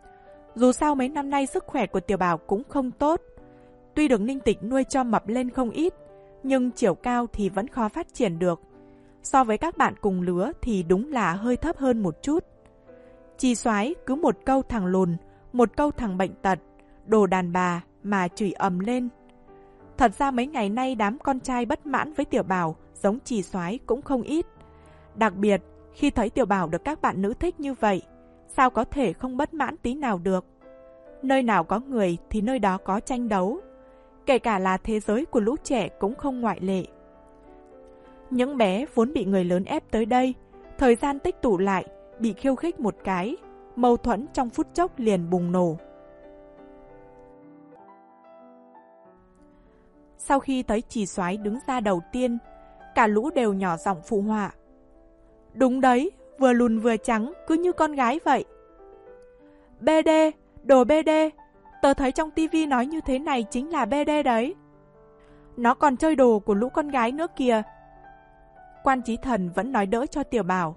Dù sao mấy năm nay sức khỏe của Tiểu Bảo cũng không tốt. Tuy được Ninh Tịch nuôi cho mập lên không ít, nhưng chiều cao thì vẫn khó phát triển được. So với các bạn cùng lứa thì đúng là hơi thấp hơn một chút. Chi Soái cứ một câu thằng lùn, một câu thằng bệnh tật, đồ đàn bà mà chửi ầm lên. Thật ra mấy ngày nay đám con trai bất mãn với Tiểu Bảo giống Chi Soái cũng không ít. Đặc biệt khi thấy Tiểu Bảo được các bạn nữ thích như vậy, sao có thể không bất mãn tí nào được. Nơi nào có người thì nơi đó có tranh đấu. Kể cả là thế giới của lũ trẻ cũng không ngoại lệ. Những bé vốn bị người lớn ép tới đây, thời gian tích tụ lại, bị khiêu khích một cái, mâu thuẫn trong phút chốc liền bùng nổ. Sau khi thấy Chi Soái đứng ra đầu tiên, cả lũ đều nhỏ giọng phụ họa. Đúng đấy, vừa lùn vừa trắng, cứ như con gái vậy. bê đê, đồ bê đê, tớ thấy trong tivi nói như thế này chính là bê đê đấy. Nó còn chơi đồ của lũ con gái nữa kìa. Quan Chí Thần vẫn nói đỡ cho Tiểu Bảo.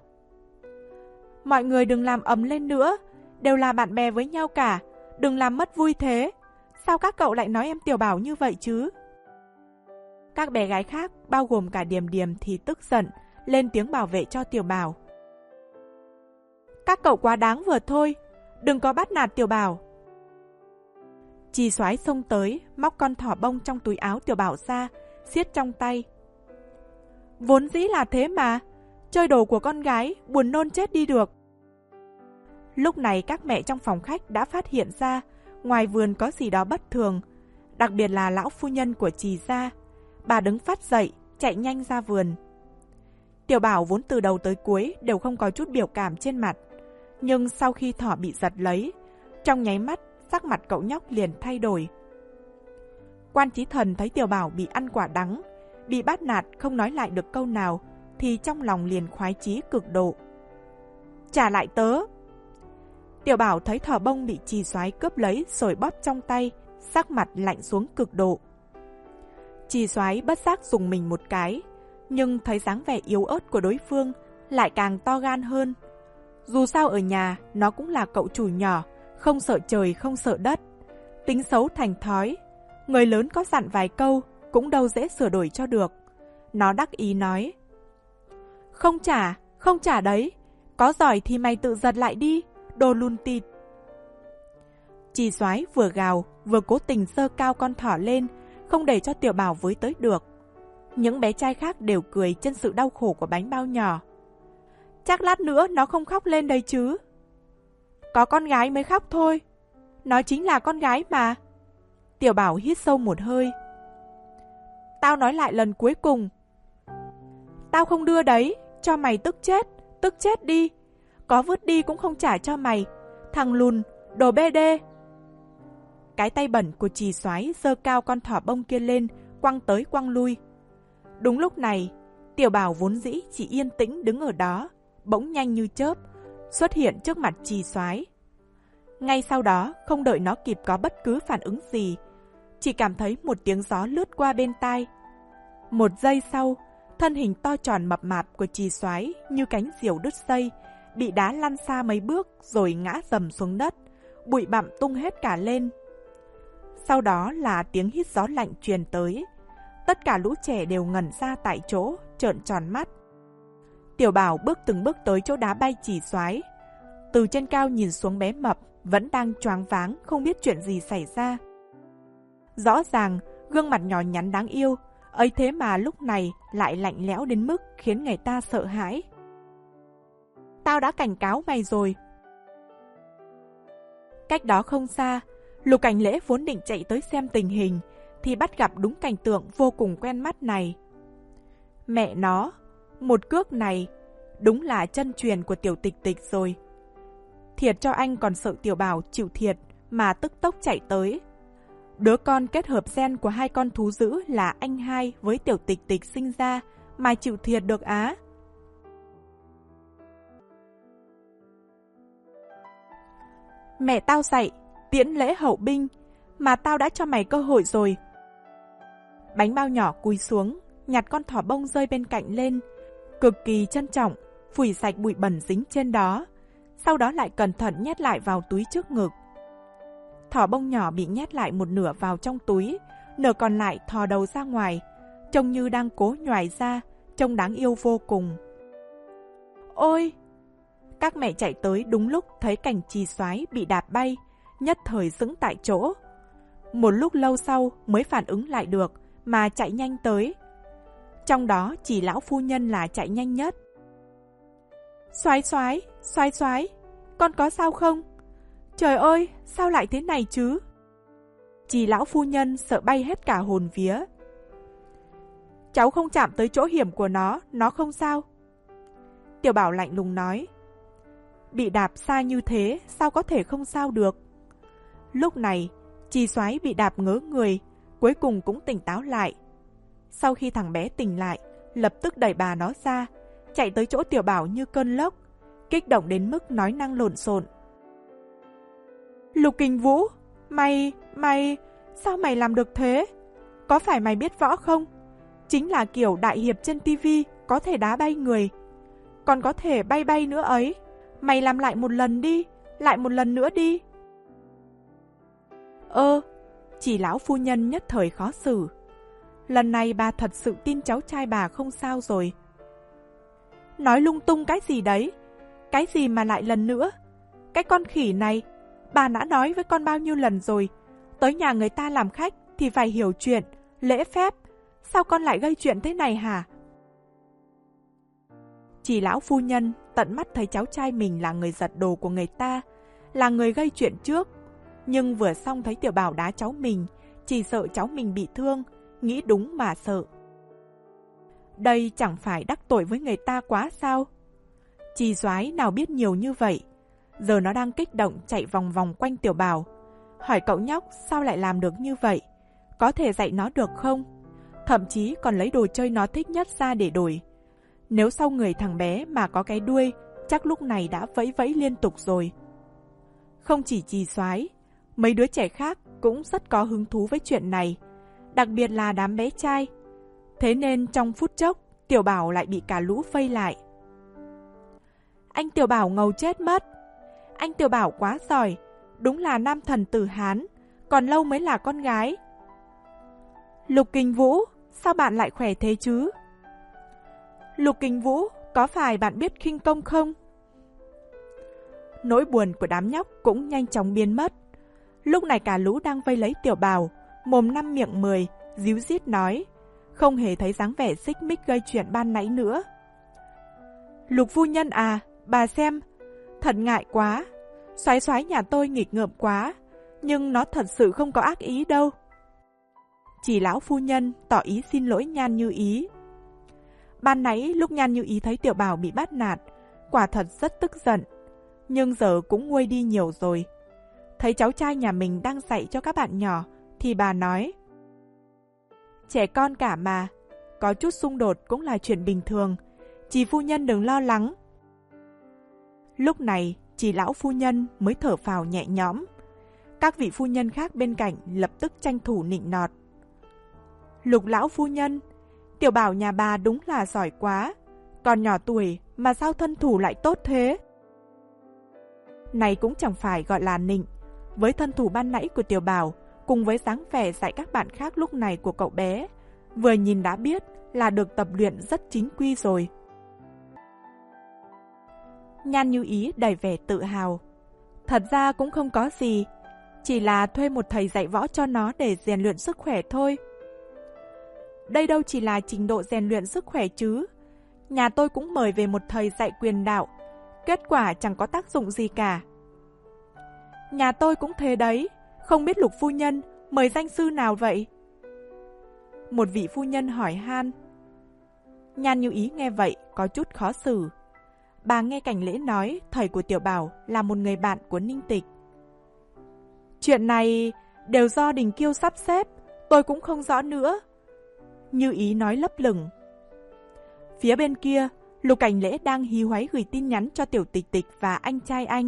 Mọi người đừng làm ầm lên nữa, đều là bạn bè với nhau cả, đừng làm mất vui thế. Sao các cậu lại nói em Tiểu Bảo như vậy chứ? Các bé gái khác, bao gồm cả Điềm Điềm thì tức giận, lên tiếng bảo vệ cho Tiểu Bảo. Các cậu quá đáng vừa thôi, đừng có bắt nạt Tiểu Bảo. Chi Soái xông tới, móc con thỏ bông trong túi áo Tiểu Bảo ra, siết trong tay. Vốn dĩ là thế mà, chơi đồ của con gái, buồn nôn chết đi được. Lúc này các mẹ trong phòng khách đã phát hiện ra, ngoài vườn có gì đó bất thường, đặc biệt là lão phu nhân của Trì gia. Bà đứng phát dậy, chạy nhanh ra vườn. Tiểu Bảo vốn từ đầu tới cuối đều không có chút biểu cảm trên mặt, nhưng sau khi thỏ bị giật lấy, trong nháy mắt sắc mặt cậu nhóc liền thay đổi. Quan Chí Thần thấy Tiểu Bảo bị ăn quả đắng, bị bắt nạt không nói lại được câu nào, thì trong lòng liền khoái chí cực độ. Trả lại tớ! Tiểu Bảo thấy thỏ bông bị Chi Soái cướp lấy rồi bóp trong tay, sắc mặt lạnh xuống cực độ. Chi Soái bất giác dùng mình một cái, nhưng thấy dáng vẻ yếu ớt của đối phương lại càng to gan hơn. Dù sao ở nhà nó cũng là cậu chủ nhỏ, không sợ trời không sợ đất. Tính xấu thành thói, người lớn có dặn vài câu cũng đâu dễ sửa đổi cho được. Nó đắc ý nói. Không trả, không trả đấy, có giỏi thì mày tự giật lại đi, đồ lùn tịt. Chi Soái vừa gào vừa cố tình giơ cao con thỏ lên, không để cho Tiểu Bảo với tới được. Những bé trai khác đều cười trên sự đau khổ của bánh bao nhỏ. Chắc lát nữa nó không khóc lên đấy chứ. Có con gái mới khóc thôi. Nó chính là con gái mà. Tiểu Bảo hít sâu một hơi. Tao nói lại lần cuối cùng. Tao không đưa đấy, cho mày tức chết, tức chết đi. Có vứt đi cũng không trả cho mày. Thằng lùn, đồ bê đê. Cái tay bẩn của Trì Soái giơ cao con thỏ bông kia lên, quăng tới quăng lui. Đúng lúc này, Tiểu Bảo vốn dĩ chỉ yên tĩnh đứng ở đó, bỗng nhanh như chớp, xuất hiện trước mặt Trì Soái. Ngay sau đó, không đợi nó kịp có bất cứ phản ứng gì, chỉ cảm thấy một tiếng gió lướt qua bên tai. Một giây sau, thân hình to tròn mập mạp của Trì Soái như cánh diều đứt dây, bị đá lăn xa mấy bước rồi ngã dầm xuống đất, bụi bặm tung hết cả lên. Sau đó là tiếng hít gió lạnh truyền tới. Tất cả lũ trẻ đều ngẩn ra tại chỗ, trợn tròn mắt. Tiểu Bảo bước từng bước tới chỗ đá bay Trì Soái. Từ trên cao nhìn xuống bé mập, vẫn đang choáng váng, không biết chuyện gì xảy ra. Rõ ràng, gương mặt nhỏ nhắn đáng yêu, ấy thế mà lúc này lại lạnh lẽo đến mức khiến người ta sợ hãi. Tao đã cảnh cáo mày rồi. Cách đó không xa, Lục Cảnh Lễ vốn định chạy tới xem tình hình, thì bắt gặp đúng cảnh tượng vô cùng quen mắt này. Mẹ nó, một cước này, đúng là chân truyền của Tiểu Tịch Tịch rồi. Thiệt cho anh còn sợ Tiểu Bảo chịu thiệt mà tức tốc chạy tới. Đứa con kết hợp gen của hai con thú dữ là anh hai với Tiểu Tịch Tịch sinh ra mà chịu thiệt được á. Mẹ tao dạy, tiễn lễ hậu binh, mà tao đã cho mày cơ hội rồi. Bánh bao nhỏ cúi xuống, nhặt con thỏ bông rơi bên cạnh lên, cực kỳ trân trọng, phủi sạch bụi bẩn dính trên đó, sau đó lại cẩn thận nhét lại vào túi trước ngực. Thỏ bông nhỏ bị nhét lại một nửa vào trong túi, nửa còn lại thò đầu ra ngoài, trông như đang cố nhoài ra, trông đáng yêu vô cùng. Ôi! Các mẹ chạy tới đúng lúc thấy cảnh chì xoái bị đạp bay, nhất thời sững tại chỗ. Một lúc lâu sau mới phản ứng lại được mà chạy nhanh tới. Trong đó chỉ lão phu nhân là chạy nhanh nhất. Xoái xoái, xoái xoái, con có sao không? Trời ơi, sao lại thế này chứ? Chỉ lão phu nhân sợ bay hết cả hồn vía. Cháu không chạm tới chỗ hiểm của nó, nó không sao. Tiểu Bảo lạnh lùng nói. Bị đạp xa như thế, sao có thể không sao được? Lúc này, Chì Xoái bị đạp ngớ người, cuối cùng cũng tỉnh táo lại. Sau khi thằng bé tỉnh lại, lập tức đẩy bà nó ra, chạy tới chỗ Tiểu Bảo như cơn lốc, kích động đến mức nói năng lộn xộn. Lục Kình Vũ, mày, mày, sao mày làm được thế? Có phải mày biết võ không? Chính là kiểu đại hiệp trên tivi, có thể đá bay người. Còn có thể bay bay nữa ấy. Mày làm lại một lần đi, lại một lần nữa đi. Ơ, chỉ lão phu nhân nhất thời khó xử. Lần này bà thật sự tin cháu trai bà không sao rồi. Nói lung tung cái gì đấy? Cái gì mà lại lần nữa? Cái con khỉ này, bà đã nói với con bao nhiêu lần rồi. Tới nhà người ta làm khách thì phải hiểu chuyện, lễ phép. Sao con lại gây chuyện thế này hả? Chỉ lão phu nhân tận mắt thấy cháu trai mình là người giật đồ của người ta, là người gây chuyện trước. Nhưng vừa xong thấy Tiểu Bảo đá cháu mình, chỉ sợ cháu mình bị thương, nghĩ đúng mà sợ. Đây chẳng phải đắc tội với người ta quá sao? Chì Xoái nào biết nhiều như vậy. Giờ nó đang kích động chạy vòng vòng quanh Tiểu Bảo. Hỏi cậu nhóc sao lại làm được như vậy? Có thể dạy nó được không? Thậm chí còn lấy đồ chơi nó thích nhất ra để đổi. Nếu sau người thằng bé mà có cái đuôi, chắc lúc này đã vẫy vẫy liên tục rồi. Không chỉ Chì Xoái, mấy đứa trẻ khác cũng rất có hứng thú với chuyện này, đặc biệt là đám bé trai. Thế nên trong phút chốc, Tiểu Bảo lại bị cả lũ vây lại. Anh Tiểu Bảo ngầu chết mất. Anh Tiểu Bảo quá giỏi, đúng là nam thần tử Hán, còn lâu mới là con gái. Lục Kình Vũ, sao bạn lại khỏe thế chứ? Lục Kình Vũ, có phải bạn biết khinh công không? Nỗi buồn của đám nhóc cũng nhanh chóng biến mất. Lúc này cả lũ đang vây lấy Tiểu Bảo, mồm năm miệng mười, díu dít nói, không hề thấy dáng vẻ xích mích gây chuyện ban nãy nữa. Lục phu nhân à, bà xem, thật ngại quá, Xoái Xoái nhà tôi nghịch ngợm quá, nhưng nó thật sự không có ác ý đâu. Chỉ lão phu nhân tỏ ý xin lỗi Nhan Như Ý. Ban nãy lúc Nhan Như Ý thấy Tiểu Bảo bị bắt nạt, quả thật rất tức giận, nhưng giờ cũng nguôi đi nhiều rồi. Thấy cháu trai nhà mình đang dạy cho các bạn nhỏ, thì bà nói, trẻ con cả mà, có chút xung đột cũng là chuyện bình thường, chị phu nhân đừng lo lắng. Lúc này, chỉ lão phu nhân mới thở phào nhẹ nhõm. Các vị phu nhân khác bên cạnh lập tức tranh thủ nịnh nọt. Lục lão phu nhân, Tiểu Bảo nhà bà đúng là giỏi quá, còn nhỏ tuổi mà sao thân thủ lại tốt thế? Này cũng chẳng phải gọi là nịnh, với thân thủ ban nãy của Tiểu Bảo, cùng với dáng vẻ dạy các bạn khác lúc này của cậu bé, vừa nhìn đã biết là được tập luyện rất chính quy rồi. Nhan Như Ý đầy vẻ tự hào. Thật ra cũng không có gì, chỉ là thuê một thầy dạy võ cho nó để rèn luyện sức khỏe thôi. Đây đâu chỉ là trình độ rèn luyện sức khỏe chứ. Nhà tôi cũng mời về một thầy dạy quyền đạo, kết quả chẳng có tác dụng gì cả. Nhà tôi cũng thế đấy, không biết Lục phu nhân mời danh sư nào vậy? Một vị phu nhân hỏi han. Nhan Như Ý nghe vậy có chút khó xử. Bà nghe Cảnh Lễ nói thầy của Tiểu Bảo là một người bạn của Ninh Tịch. Chuyện này đều do Đình Kiêu sắp xếp, tôi cũng không rõ nữa. Như Ý nói lấp lửng. Phía bên kia, Lục Cảnh Lễ đang hí hoáy gửi tin nhắn cho Tiểu Tịch Tịch và anh trai anh.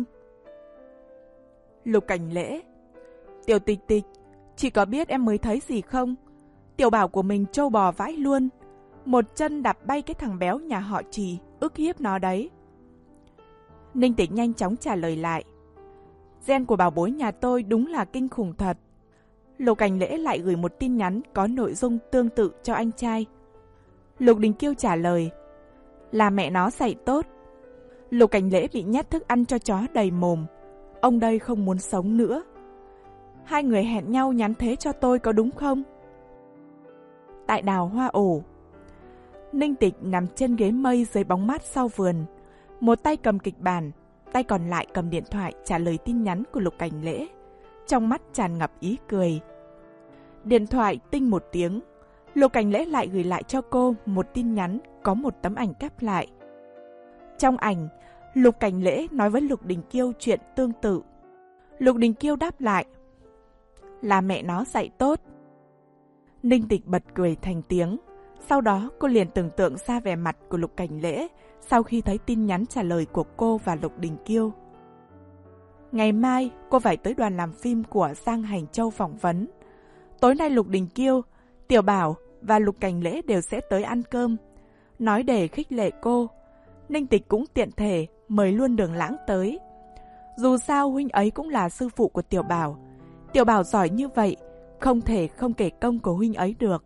Lục Cảnh Lễ, Tiểu Tịch Tịch, chị có biết em mới thấy gì không? Tiểu Bảo của mình trâu bò vãi luôn, một chân đạp bay cái thằng béo nhà họ Trì, ức hiếp nó đấy. Ninh Tịch nhanh chóng trả lời lại. Gen của bảo bối nhà tôi đúng là kinh khủng thật. Lục Cảnh Lễ lại gửi một tin nhắn có nội dung tương tự cho anh trai. Lục Đình Kiêu trả lời, là mẹ nó dạy tốt. Lục Cảnh Lễ bị nhét thức ăn cho chó đầy mồm. Ông đây không muốn sống nữa. Hai người hẹn nhau nhắn thế cho tôi có đúng không? Tại đào hoa ổ. Ninh Tịch nằm trên ghế mây dưới bóng mát sau vườn. Một tay cầm kịch bản, tay còn lại cầm điện thoại trả lời tin nhắn của Lục Cảnh Lễ. Trong mắt tràn ngập ý cười. Điện thoại tinh một tiếng. Lục Cảnh Lễ lại gửi lại cho cô một tin nhắn có một tấm ảnh cáp lại. Trong ảnh, Lục Cảnh Lễ nói với Lục Đình Kiêu chuyện tương tự. Lục Đình Kiêu đáp lại, là mẹ nó dạy tốt. Ninh Tịch bật cười thành tiếng. Sau đó cô liền tưởng tượng ra vẻ mặt của Lục Cảnh Lễ sau khi thấy tin nhắn trả lời của cô và Lục Đình Kiêu. Ngày mai cô phải tới đoàn làm phim của Giang Hành Châu phỏng vấn. Tối nay Lục Đình Kiêu, Tiểu Bảo và Lục Cảnh Lễ đều sẽ tới ăn cơm. Nói để khích lệ cô, Ninh Tịch cũng tiện thể mời luôn Đường Lãng tới. Dù sao huynh ấy cũng là sư phụ của Tiểu Bảo. Tiểu Bảo giỏi như vậy, không thể không kể công của huynh ấy được.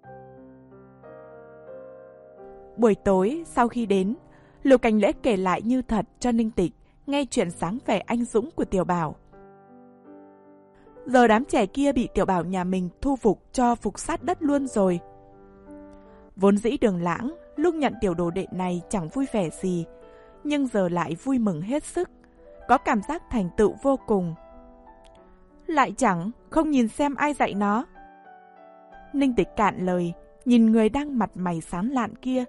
Buổi tối sau khi đến, Lục Cảnh Lễ kể lại như thật cho Ninh Tịch nghe chuyện sáng vẻ anh dũng của Tiểu Bảo. Giờ đám trẻ kia bị Tiểu Bảo nhà mình thu phục cho phục sát đất luôn rồi. Vốn dĩ Đường Lãng lúc nhận tiểu đồ đệ này chẳng vui vẻ gì, nhưng giờ lại vui mừng hết sức, có cảm giác thành tựu vô cùng. Lại chẳng không nhìn xem ai dạy nó. Ninh Tịch cạn lời, nhìn người đang mặt mày sáng lạn kia.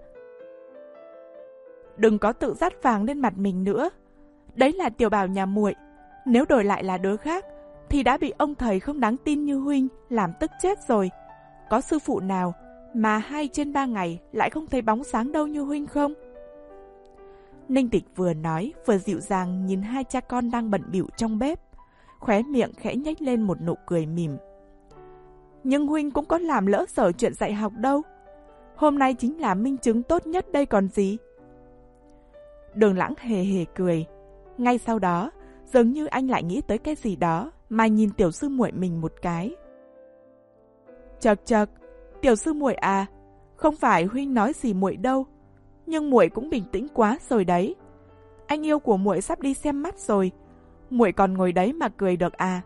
Đừng có tự dắt vàng lên mặt mình nữa. Đấy là Tiểu Bảo nhà muội, nếu đổi lại là đứa khác thì đã bị ông thầy không đáng tin như huynh làm tức chết rồi. Có sư phụ nào mà hai trên ba ngày lại không thấy bóng sáng đâu như huynh không? Ninh Tịch vừa nói vừa dịu dàng nhìn hai cha con đang bận bịu trong bếp, khóe miệng khẽ nhếch lên một nụ cười mỉm. Nhưng huynh cũng có làm lỡ dở chuyện dạy học đâu. Hôm nay chính là minh chứng tốt nhất đây còn gì. Đường Lãng hề hề cười. Ngay sau đó, dường như anh lại nghĩ tới cái gì đó mà nhìn tiểu sư muội mình một cái. Chậc chậc, tiểu sư muội à, không phải huynh nói gì muội đâu, nhưng muội cũng bình tĩnh quá rồi đấy. Anh yêu của muội sắp đi xem mắt rồi, muội còn ngồi đấy mà cười được à?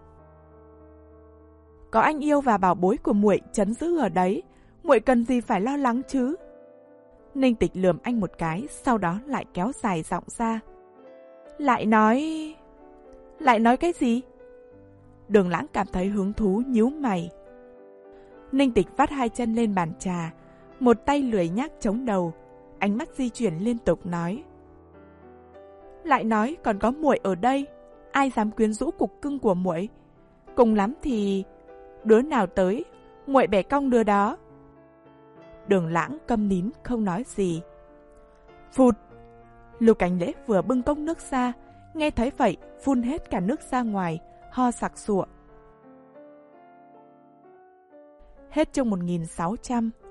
Có anh yêu và bảo bối của muội trấn giữ ở đấy, muội cần gì phải lo lắng chứ? Ninh Tịch lườm anh một cái, sau đó lại kéo dài giọng ra. Lại nói... Lại nói cái gì? Đường Lãng cảm thấy hứng thú nhíu mày. Ninh Tịch vắt hai chân lên bàn trà, một tay lười nhác chống đầu, ánh mắt di chuyển liên tục nói. Lại nói còn có muội ở đây, ai dám quyến rũ cục cưng của muội? Cùng lắm thì đứa nào tới, muội bẻ cong đứa đó. Đường Lãng câm nín không nói gì. Phụt! Lục Cảnh Lễ vừa bưng cốc nước ra, nghe thấy vậy phun hết cả nước ra ngoài, ho sặc sụa. Hết chương một nghìn sáu trăm.